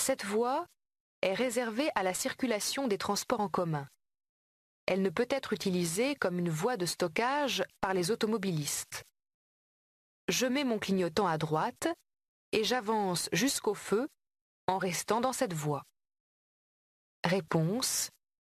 Cette voie est réservée à la circulation des transports en commun. Elle ne peut être utilisée comme une voie de stockage par les automobilistes. Je mets mon clignotant à droite et j'avance jusqu'au feu en restant dans cette voie. Réponse